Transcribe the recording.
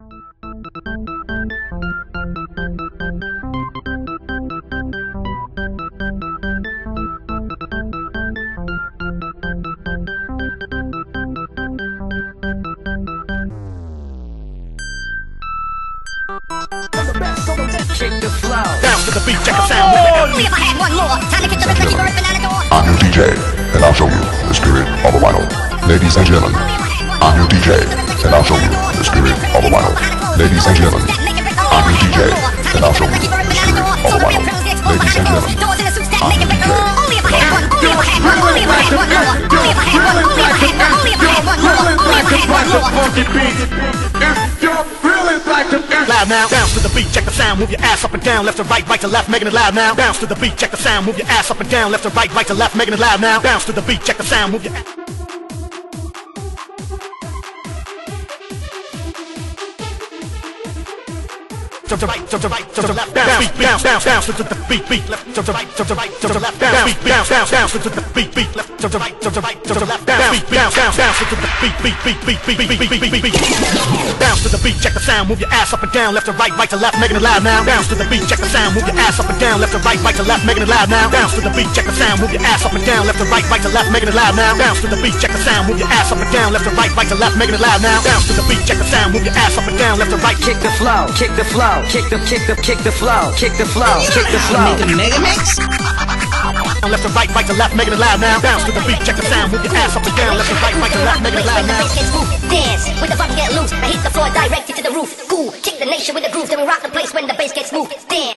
Kick the flow. Bounce to the beat, check the sound. Only if I had one more. Time to kick the rhythm, bird, banana door. I'm your DJ, and I'll show you the spirit of a vinyl. Ladies and gentlemen, I'm your DJ, and I'll show you the spirit of a vinyl. Ladies and gentlemen, I'm your DJ, and I'll show you the spirit of a vinyl. Ladies and gentlemen, I'm your DJ. Only if I had one. Only if I had one. Only if I had one more. Only if I had one. Only if I had one. Only if I had one more. Only if I had one more. Loud now, bounce to the beat, check the sound, move your ass up and down, left to right, right to left, making it loud now. Bounce to the beat, check the sound, move your ass up and down, left to right, right to left, making it loud now. Bounce to the beat, check the sound, move your ass. To the right, to the right, to the left, bounce, bounce, bounce, bounce to the beat, left, to the right, to the right, to the left, bounce, bounce, bounce, bounce to the beat, left, to the right, to the right, to the left, bounce, bounce, bounce, bounce to the beat. Bounce to the beat, check the sound, move your ass up and down, left to right, right to left, making it loud now. Bounce to the beat, check the sound, move your ass up and down, left to right, right to left, making it loud now. Bounce to the beat, check the sound, move your ass up and down, left to right, right to left, making it loud now. Bounce to the beat, check the sound, move your ass up and down, left to right, right to left, making it loud now. Bounce to the beat, check the sound, move your ass up and down, left to right. Kick the flow. Kick the flow. Kick the flow. Kick the flow. Kick the flow. Make a mega mix. Left to right, right to left, making it loud now. Bounce to the beat, check the sound, move your ass up and down, left to right, right to left, making it loud now. Dance with the bump get loose. I hit the floor directed to the roof. Cool, kick the nation with the groove. Then we rock the place when the bass gets smooth. Dance.